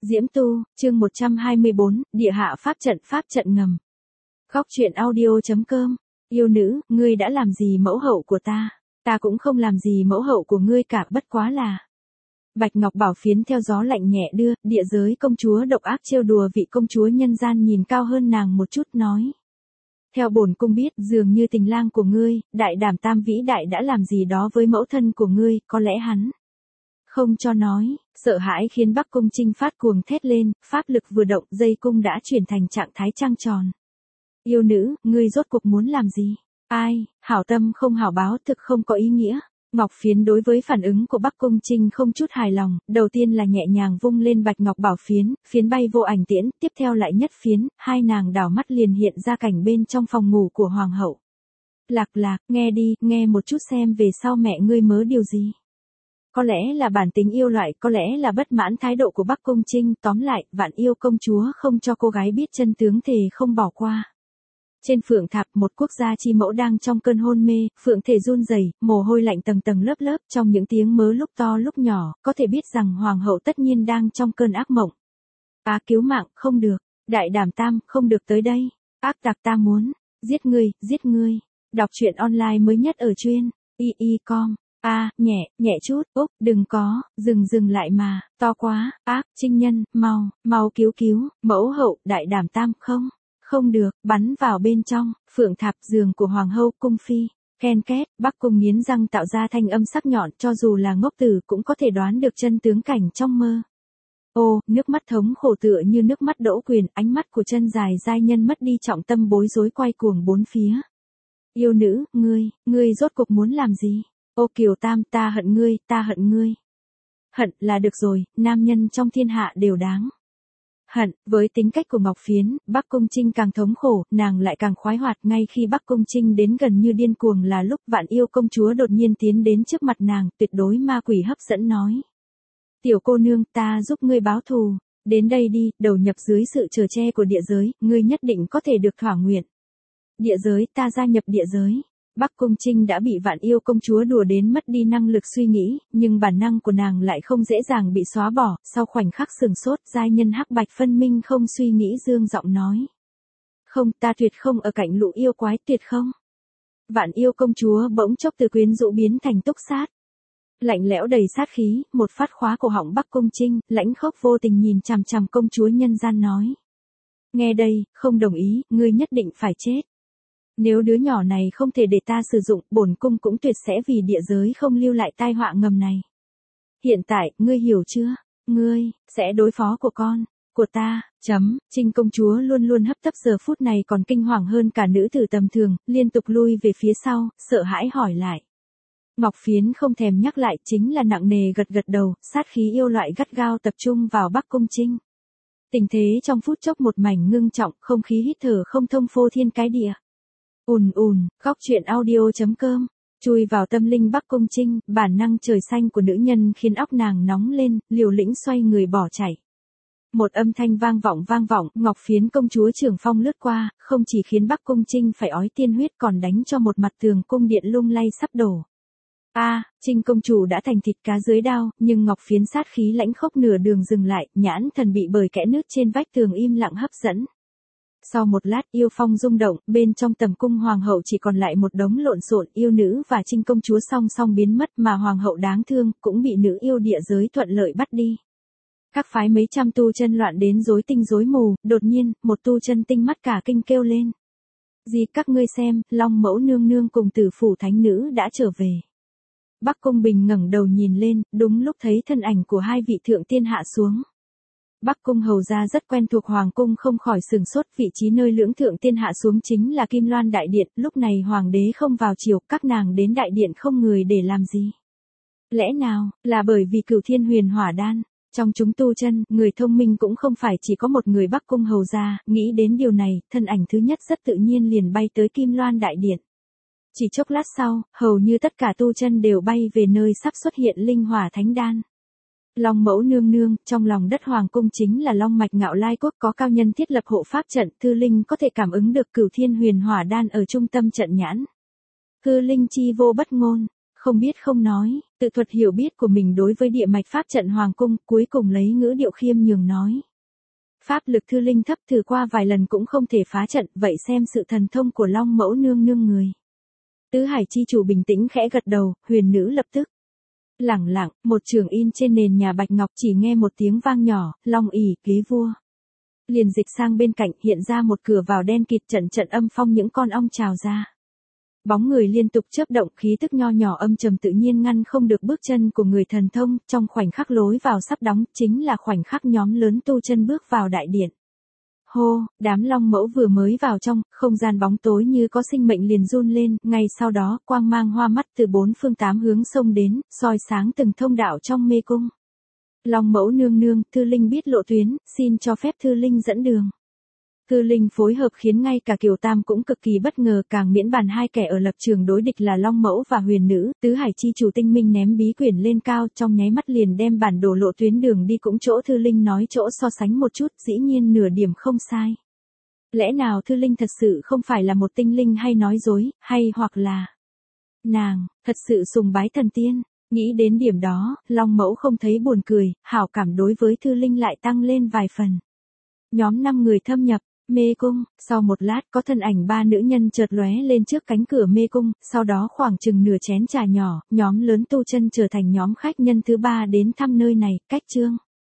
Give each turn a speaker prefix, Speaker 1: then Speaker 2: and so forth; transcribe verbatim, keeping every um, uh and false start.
Speaker 1: Diễm Tu, chương một trăm hai mươi bốn, Địa hạ pháp trận pháp trận ngầm. Góc truyện audio.com. Yêu nữ, ngươi đã làm gì mẫu hậu của ta? Ta cũng không làm gì mẫu hậu của ngươi cả, bất quá là. Bạch Ngọc Bảo Phiến theo gió lạnh nhẹ đưa, địa giới công chúa độc ác trêu đùa vị công chúa nhân gian nhìn cao hơn nàng một chút nói. Theo bổn cung biết, dường như tình lang của ngươi, đại đảm tam vĩ đại đã làm gì đó với mẫu thân của ngươi, có lẽ hắn không cho nói, sợ hãi khiến Bắc Cung Trinh phát cuồng thét lên, pháp lực vừa động, dây cung đã chuyển thành trạng thái trăng tròn. Yêu nữ, ngươi rốt cuộc muốn làm gì? Ai, hảo tâm không hảo báo, thực không có ý nghĩa. Ngọc Phiến đối với phản ứng của Bắc Cung Trinh không chút hài lòng, đầu tiên là nhẹ nhàng vung lên Bạch Ngọc Bảo Phiến, phiến bay vô ảnh tiễn, tiếp theo lại nhất phiến, hai nàng đảo mắt liền hiện ra cảnh bên trong phòng ngủ của hoàng hậu. Lạc Lạc, nghe đi, nghe một chút xem về sau mẹ ngươi mớ điều gì. Có lẽ là bản tính yêu loại, có lẽ là bất mãn thái độ của Bắc Cung Trinh, tóm lại, Vạn Yêu công chúa không cho cô gái biết chân tướng thề không bỏ qua. Trên phượng tháp, một quốc gia chi mẫu đang trong cơn hôn mê, phượng thể run rẩy, mồ hôi lạnh tầng tầng lớp lớp, trong những tiếng mớ lúc to lúc nhỏ, có thể biết rằng hoàng hậu tất nhiên đang trong cơn ác mộng. Á cứu mạng, không được, đại đảm tam, không được tới đây, ác tặc ta muốn, giết ngươi, giết ngươi. Đọc truyện online mới nhất ở truyện i i chấm com. A, à, nhẹ, nhẹ chút, Úc, đừng có, dừng dừng lại mà, to quá, ác, Trinh Nhân, mau, mau cứu cứu, mẫu hậu, đại đảm tam, không, không được, bắn vào bên trong, phượng tháp giường của hoàng hậu, cung phi, ken két, Bắc Cung nghiến răng tạo ra thanh âm sắc nhọn, cho dù là ngốc tử cũng có thể đoán được chân tướng cảnh trong mơ. Ô, nước mắt thống khổ tựa như nước mắt Đỗ Quyền, ánh mắt của chân dài giai nhân mất đi trọng tâm bối rối quay cuồng bốn phía. Yêu nữ, ngươi, ngươi rốt cuộc muốn làm gì? Ô Kiều Tam, ta hận ngươi, ta hận ngươi. Hận là được rồi, nam nhân trong thiên hạ đều đáng hận. Với tính cách của Ngọc Phiến, Bắc Cung Trinh càng thống khổ, nàng lại càng khoái hoạt. Ngay khi Bắc Cung Trinh đến gần như điên cuồng là lúc Vạn Yêu công chúa đột nhiên tiến đến trước mặt nàng, tuyệt đối ma quỷ hấp dẫn nói. Tiểu cô nương, ta giúp ngươi báo thù. Đến đây đi, đầu nhập dưới sự chở che của địa giới, ngươi nhất định có thể được thỏa nguyện. Địa giới, ta gia nhập địa giới. Bắc Cung Trinh đã bị Vạn Yêu công chúa đùa đến mất đi năng lực suy nghĩ, nhưng bản năng của nàng lại không dễ dàng bị xóa bỏ, sau khoảnh khắc sừng sốt, giai nhân hắc bạch phân minh không suy nghĩ dương giọng nói. Không, ta tuyệt không ở cạnh lũ yêu quái, tuyệt không. Vạn Yêu công chúa bỗng chốc từ quyến rũ biến thành túc sát. Lạnh lẽo đầy sát khí, một phát khóa cổ họng Bắc Cung Trinh, lãnh khốc vô tình nhìn chằm chằm công chúa nhân gian nói. Nghe đây, không đồng ý, ngươi nhất định phải chết. Nếu đứa nhỏ này không thể để ta sử dụng, bổn cung cũng tuyệt sẽ vì địa giới không lưu lại tai họa ngầm này. Hiện tại, ngươi hiểu chưa? Ngươi, sẽ đối phó của con, của ta, chấm, Trinh công chúa luôn luôn hấp tấp giờ phút này còn kinh hoàng hơn cả nữ tử tầm thường, liên tục lui về phía sau, sợ hãi hỏi lại. Ngọc Phiến không thèm nhắc lại, chính là nặng nề gật gật đầu, sát khí yêu loại gắt gao tập trung vào Bắc Cung Trinh. Tình thế trong phút chốc một mảnh ngưng trọng, không khí hít thở không thông phô thiên cái địa. Ùn ùn, góc truyện audio.com, chui vào tâm linh Bắc Cung Trinh, bản năng trời xanh của nữ nhân khiến óc nàng nóng lên, liều lĩnh xoay người bỏ chạy. Một âm thanh vang vọng vang vọng, Ngọc Phiến công chúa trưởng phong lướt qua, không chỉ khiến Bắc Cung Trinh phải ói tiên huyết còn đánh cho một mặt tường cung điện lung lay sắp đổ. A, à, Trinh công chủ đã thành thịt cá dưới đao, nhưng Ngọc Phiến sát khí lãnh khốc nửa đường dừng lại, nhãn thần bị bởi kẽ nứt trên vách tường im lặng hấp dẫn. Sau một lát yêu phong rung động, bên trong tầm cung hoàng hậu chỉ còn lại một đống lộn xộn, yêu nữ và Trinh công chúa song song biến mất mà hoàng hậu đáng thương cũng bị nữ yêu địa giới thuận lợi bắt đi. Các phái mấy trăm tu chân loạn đến rối tinh rối mù, đột nhiên, một tu chân tinh mắt cả kinh kêu lên. Gì các ngươi xem, Long mẫu nương nương cùng tử phủ thánh nữ đã trở về. Bắc Cung Bình ngẩng đầu nhìn lên, đúng lúc thấy thân ảnh của hai vị thượng tiên hạ xuống. Bắc Cung hầu gia rất quen thuộc hoàng cung không khỏi sừng sốt, vị trí nơi lưỡng thượng tiên hạ xuống chính là Kim Loan đại điện, lúc này hoàng đế không vào triều, các nàng đến đại điện không người để làm gì. Lẽ nào, là bởi vì Cửu Thiên Huyền Hỏa Đan, trong chúng tu chân, người thông minh cũng không phải chỉ có một người. Bắc Cung hầu gia, nghĩ đến điều này, thân ảnh thứ nhất rất tự nhiên liền bay tới Kim Loan đại điện. Chỉ chốc lát sau, hầu như tất cả tu chân đều bay về nơi sắp xuất hiện linh hỏa thánh đan. Long mẫu nương nương, trong lòng đất hoàng cung chính là long mạch Ngạo Lai quốc, có cao nhân thiết lập hộ pháp trận, thư linh có thể cảm ứng được Cửu Thiên Huyền Hỏa Đan ở trung tâm trận nhãn. Hư linh chi vô bất ngôn, không biết không nói, tự thuật hiểu biết của mình đối với địa mạch pháp trận hoàng cung, cuối cùng lấy ngữ điệu khiêm nhường nói. Pháp lực Thư Linh thấp thử qua vài lần cũng không thể phá trận, vậy xem sự thần thông của Long Mẫu nương nương người. Tứ Hải chi chủ bình tĩnh khẽ gật đầu, huyền nữ lập tức. Lẳng lặng, một trường in trên nền nhà bạch ngọc chỉ nghe một tiếng vang nhỏ, long ỷ ghế vua. Liền dịch sang bên cạnh hiện ra một cửa vào đen kịt trận trận âm phong những con ong trào ra. Bóng người liên tục chớp động khí tức nho nhỏ âm trầm tự nhiên ngăn không được bước chân của người thần thông, trong khoảnh khắc lối vào sắp đóng chính là khoảnh khắc nhóm lớn tu chân bước vào đại điện. Hô, đám long mẫu vừa mới vào trong, không gian bóng tối như có sinh mệnh liền run lên, ngay sau đó quang mang hoa mắt từ bốn phương tám hướng xông đến, soi sáng từng thông đạo trong mê cung. Long mẫu nương nương, Thư Linh biết lộ tuyến, xin cho phép Thư Linh dẫn đường. Thư Linh phối hợp khiến ngay cả Kiều Tam cũng cực kỳ bất ngờ, càng miễn bàn hai kẻ ở lập trường đối địch là Long Mẫu và Huyền Nữ, Tứ Hải chi chủ tinh minh ném bí quyển lên cao, trong nháy mắt liền đem bản đồ lộ tuyến đường đi cũng chỗ Thư Linh nói chỗ so sánh một chút, dĩ nhiên nửa điểm không sai. Lẽ nào Thư Linh thật sự không phải là một tinh linh hay nói dối, hay hoặc là nàng thật sự sùng bái thần tiên? Nghĩ đến điểm đó, Long Mẫu không thấy buồn cười, hảo cảm đối với Thư Linh lại tăng lên vài phần. Nhóm năm người thâm nhập mê cung, sau một lát có thân ảnh ba nữ nhân chợt lóe lên trước cánh cửa mê cung, sau đó khoảng chừng nửa chén trà nhỏ, nhóm lớn tu chân trở thành nhóm khách nhân thứ ba đến thăm nơi này, cách chương.